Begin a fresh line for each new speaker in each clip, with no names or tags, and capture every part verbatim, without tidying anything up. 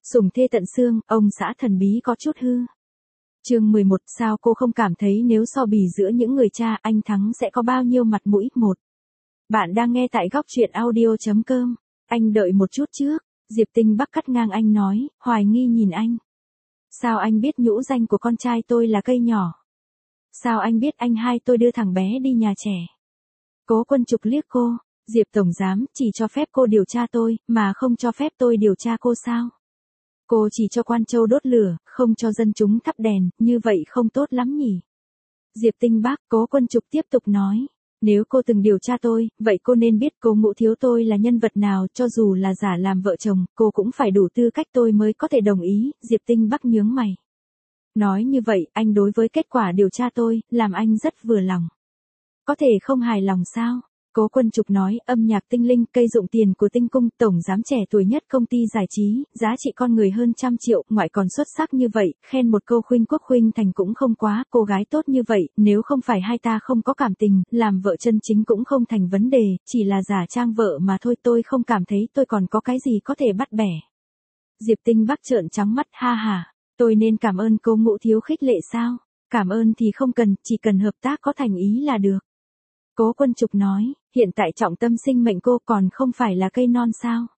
Sủng thê tận xương, ông xã thần bí có chút hư. Chương mười một, sao cô không cảm thấy nếu so bì giữa những người cha, anh Thắng sẽ có bao nhiêu mặt mũi? Một. Bạn đang nghe tại góc truyện audio chấm com. Anh đợi một chút trước, Diệp Tinh Bắc cắt ngang anh nói, hoài nghi nhìn anh. Sao anh biết nhũ danh của con trai tôi là Cây Nhỏ? Sao anh biết anh hai tôi đưa thằng bé đi nhà trẻ? Cố Quân Trục liếc cô, Diệp Tổng Giám chỉ cho phép cô điều tra tôi, mà không cho phép tôi điều tra cô sao? Cô chỉ cho quan châu đốt lửa, không cho dân chúng thắp đèn, như vậy không tốt lắm nhỉ? Diệp Tinh Bắc, Cố Quân Trục tiếp tục nói. Nếu cô từng điều tra tôi, vậy cô nên biết cô Ngũ Thiếu tôi là nhân vật nào, cho dù là giả làm vợ chồng, cô cũng phải đủ tư cách tôi mới có thể đồng ý. Diệp Tinh Bắc nhướng mày. Nói như vậy, anh đối với kết quả điều tra tôi, làm anh rất vừa lòng. Có thể không hài lòng sao? Cố Quân Trục nói, âm nhạc tinh linh, cây dụng tiền của Tinh Cung, tổng giám trẻ tuổi nhất công ty giải trí, giá trị con người hơn trăm triệu, ngoại còn xuất sắc như vậy, khen một câu khuynh quốc khuynh thành cũng không quá, cô gái tốt như vậy, nếu không phải hai ta không có cảm tình, làm vợ chân chính cũng không thành vấn đề, chỉ là giả trang vợ mà thôi, tôi không cảm thấy tôi còn có cái gì có thể bắt bẻ. Diệp Tinh Bắc trợn trắng mắt, ha ha, tôi nên cảm ơn cô Ngũ Thiếu khích lệ sao? Cảm ơn thì không cần, chỉ cần hợp tác có thành ý là được. Cố Quân Trục nói, hiện tại trọng tâm sinh mệnh cô còn không phải là cây non sao?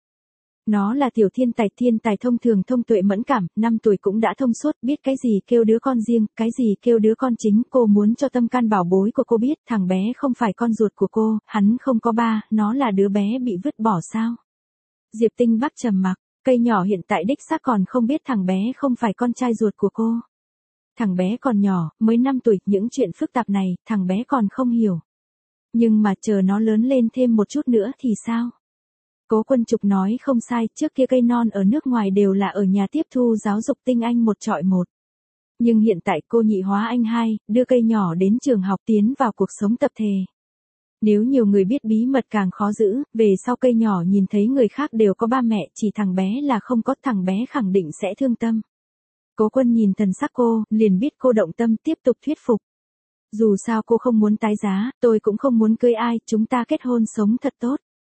Nó là tiểu thiên tài, thiên tài thông thường, thông tuệ mẫn cảm, năm tuổi cũng đã thông suốt, biết cái gì kêu đứa con riêng, cái gì kêu đứa con chính, cô muốn cho tâm can bảo bối của cô biết, thằng bé không phải con ruột của cô, hắn không có ba, nó là đứa bé bị vứt bỏ sao? Diệp Tinh Bắc trầm mặc, Cây Nhỏ hiện tại đích xác còn không biết thằng bé không phải con trai ruột của cô. Thằng bé còn nhỏ, mới năm tuổi, những chuyện phức tạp này, thằng bé còn không hiểu. Nhưng mà chờ nó lớn lên thêm một chút nữa thì sao? Cố Quân Trục nói không sai, trước kia cây non ở nước ngoài đều là ở nhà tiếp thu giáo dục tinh anh một trọi một. Nhưng hiện tại cô nhị hóa anh hai, đưa Cây Nhỏ đến trường học, tiến vào cuộc sống tập thể. Nếu nhiều người biết bí mật càng khó giữ, về sau Cây Nhỏ nhìn thấy người khác đều có ba mẹ, chỉ thằng bé là không có, thằng bé khẳng định sẽ thương tâm. Cố Quân nhìn thần sắc cô, liền biết cô động tâm, tiếp tục thuyết phục. Dù sao cô không muốn tái giá, tôi cũng không muốn cưới ai, chúng ta kết hôn sống thật tốt.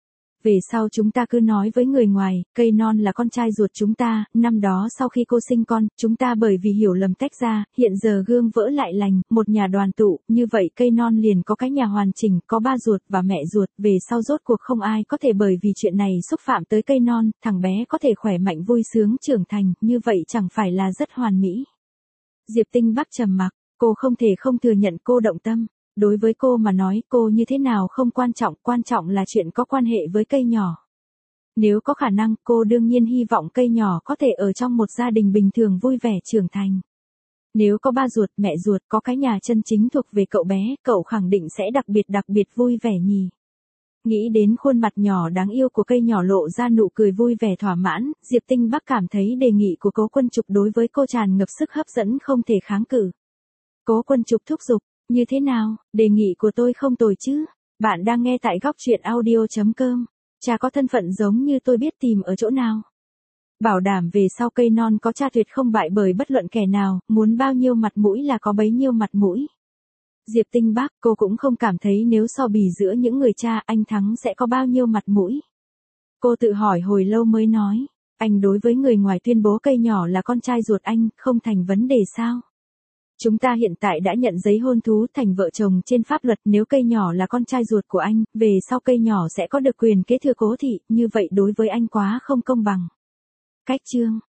Về sau chúng ta cứ nói với người ngoài, Cây Non là con trai ruột chúng ta, năm đó sau khi cô sinh con, chúng ta bởi vì hiểu lầm tách ra, hiện giờ gương vỡ lại lành, một nhà đoàn tụ, như vậy Cây Non liền có cái nhà hoàn chỉnh, có ba ruột và mẹ ruột, về sau rốt cuộc không ai có thể bởi vì chuyện này xúc phạm tới Cây Non, thằng bé có thể khỏe mạnh vui sướng trưởng thành, như vậy chẳng phải là rất hoàn mỹ. Diệp Tinh Bắc trầm mặc. Cô không thể không thừa nhận cô động tâm. Đối với cô mà nói, cô như thế nào không quan trọng, quan trọng là chuyện có quan hệ với Cây Nhỏ. Nếu có khả năng, cô đương nhiên hy vọng Cây Nhỏ có thể ở trong một gia đình bình thường vui vẻ trưởng thành. Nếu có ba ruột, mẹ ruột, có cái nhà chân chính thuộc về cậu bé, cậu khẳng định sẽ đặc biệt đặc biệt vui vẻ nhỉ. Nghĩ đến khuôn mặt nhỏ đáng yêu của Cây Nhỏ lộ ra nụ cười vui vẻ thỏa mãn, Diệp Tinh Bắc cảm thấy đề nghị của Cố Quân Trục đối với cô tràn ngập sức hấp dẫn không thể kháng cự. Cố Quân Trục thúc giục, như thế nào, đề nghị của tôi không tồi chứ? Bạn đang nghe tại góc truyện audio chấm com. Cha có thân phận giống như tôi biết tìm ở chỗ nào? Bảo đảm về sau Cây Non có cha tuyệt không bại bởi bất luận kẻ nào, muốn bao nhiêu mặt mũi là có bấy nhiêu mặt mũi. Diệp Tinh Bắc, cô cũng không cảm thấy nếu so bì giữa những người cha, anh Thắng sẽ có bao nhiêu mặt mũi. Cô tự hỏi hồi lâu mới nói, anh đối với người ngoài tuyên bố Cây Nhỏ là con trai ruột anh, không thành vấn đề sao? Chúng ta hiện tại đã nhận giấy hôn thú thành vợ chồng trên pháp luật, nếu Cây Nhỏ là con trai ruột của anh, về sau Cây Nhỏ sẽ có được quyền kế thừa Cố thị, như vậy đối với anh quá không công bằng. Cách chương